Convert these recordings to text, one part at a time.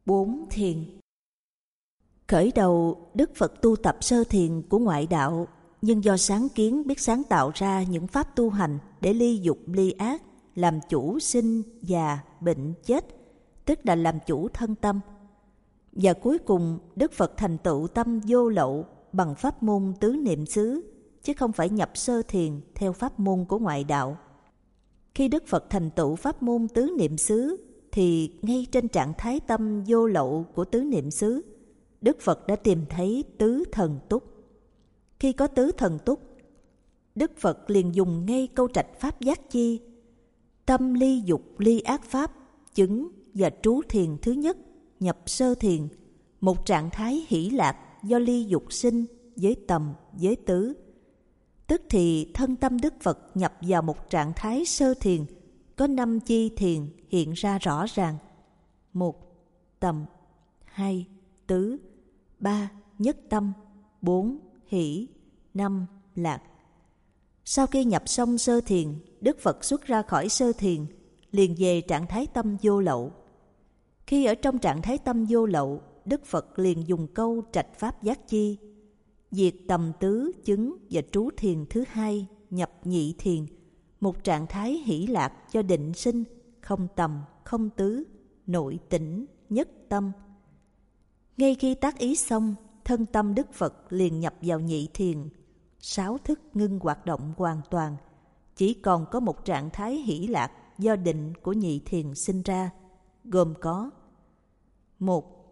4. Thiền. Khởi đầu, Đức Phật tu tập sơ thiền của ngoại đạo, nhưng do sáng kiến biết sáng tạo ra những pháp tu hành để ly dục ly ác, làm chủ sinh, già, bệnh, chết, tức là làm chủ thân tâm. Và cuối cùng, Đức Phật thành tựu tâm vô lậu bằng pháp môn tứ niệm xứ, chứ không phải nhập sơ thiền theo pháp môn của ngoại đạo. Khi Đức Phật thành tựu pháp môn tứ niệm xứ, thì ngay trên trạng thái tâm vô lậu của tứ niệm xứ, Đức Phật đã tìm thấy tứ thần túc. Khi có tứ thần túc, Đức Phật liền dùng ngay câu trạch pháp giác chi: tâm ly dục ly ác pháp, chứng và trú thiền thứ nhất, nhập sơ thiền, một trạng thái hỷ lạc do ly dục sinh với tầm với tứ. Tức thì thân tâm Đức Phật nhập vào một trạng thái sơ thiền, có 5 chi thiền hiện ra rõ ràng: 1. Tầm, 2. Tứ, 3. Nhất tâm, 4. Hỷ, 5. Lạc. Sau khi nhập xong sơ thiền, Đức Phật xuất ra khỏi sơ thiền, liền về trạng thái tâm vô lậu. Khi ở trong trạng thái tâm vô lậu, Đức Phật liền dùng câu trạch pháp giác chi: diệt tầm tứ chứng và trú thiền thứ hai, nhập nhị thiền, một trạng thái hỷ lạc cho định sinh, không tầm, không tứ, nội tỉnh, nhất tâm. Ngay khi tác ý xong, thân tâm Đức Phật liền nhập vào nhị thiền, 6 thức ngưng hoạt động hoàn toàn, chỉ còn có một trạng thái hỷ lạc do định của nhị thiền sinh ra, gồm có: 1.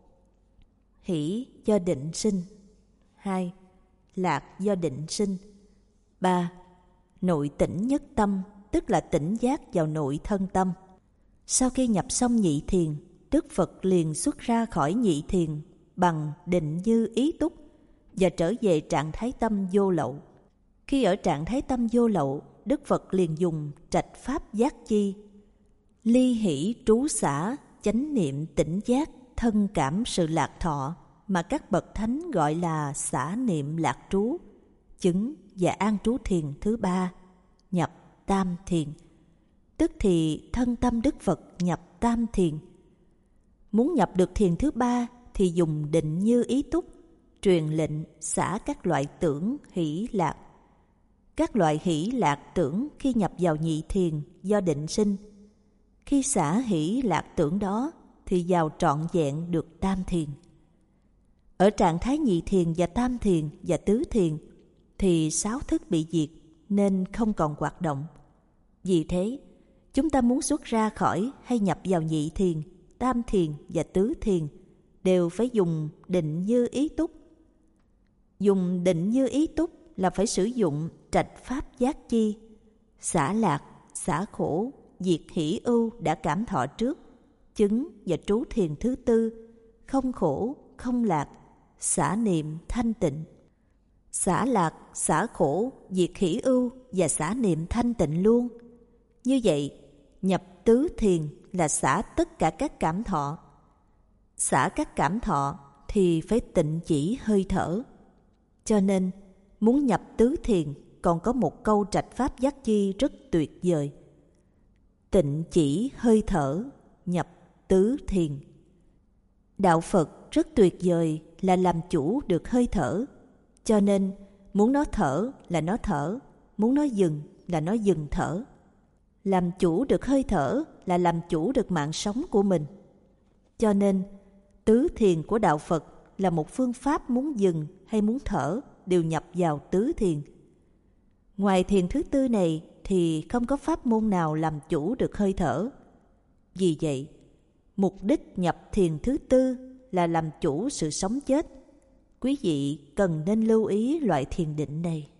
Hỷ do định sinh, 2. Lạc do định sinh, 3. Nội tỉnh nhất tâm, tức là tỉnh giác vào nội thân tâm. Sau khi nhập xong nhị thiền, Đức Phật liền xuất ra khỏi nhị thiền bằng định như ý túc và trở về trạng thái tâm vô lậu. Khi ở trạng thái tâm vô lậu, Đức Phật liền dùng trạch pháp giác chi: ly hỷ trú xả, chánh niệm tỉnh giác, thân cảm sự lạc thọ, mà các bậc thánh gọi là xả niệm lạc trú, chứng và an trú thiền thứ ba, nhập tam thiền. Tức thì thân tâm Đức Phật nhập tam thiền. Muốn nhập được thiền thứ ba thì dùng định như ý túc, truyền lệnh xả các loại tưởng hỷ lạc. Các loại hỷ lạc tưởng khi nhập vào nhị thiền do định sinh. Khi xả hỷ lạc tưởng đó thì vào trọn vẹn được tam thiền. Ở trạng thái nhị thiền và tam thiền và tứ thiền thì 6 thức bị diệt nên không còn hoạt động. Vì thế, chúng ta muốn xuất ra khỏi hay nhập vào nhị thiền, tam thiền và tứ thiền đều phải dùng định như ý túc. Dùng định như ý túc là phải sử dụng trạch pháp giác chi: xả lạc, xả khổ, diệt hỷ ưu đã cảm thọ trước, chứng và trú thiền thứ tư, không khổ, không lạc, xả niệm thanh tịnh. Xả lạc, xả khổ, diệt hỷ ưu và xả niệm thanh tịnh luôn. Như vậy, nhập tứ thiền là xả tất cả các cảm thọ. Xả các cảm thọ thì phải tịnh chỉ hơi thở. Cho nên, muốn nhập tứ thiền còn có một câu trạch pháp giác chi rất tuyệt vời: tịnh chỉ hơi thở, nhập tứ thiền. Đạo Phật rất tuyệt vời là làm chủ được hơi thở. Cho nên, muốn nó thở là nó thở, muốn nó dừng là nó dừng thở. Làm chủ được hơi thở là làm chủ được mạng sống của mình. Cho nên, tứ thiền của Đạo Phật là một phương pháp muốn dừng hay muốn thở đều nhập vào tứ thiền. Ngoài thiền thứ tư này thì không có pháp môn nào làm chủ được hơi thở. Vì vậy, mục đích nhập thiền thứ tư là làm chủ sự sống chết. Quý vị cần nên lưu ý loại thiền định này.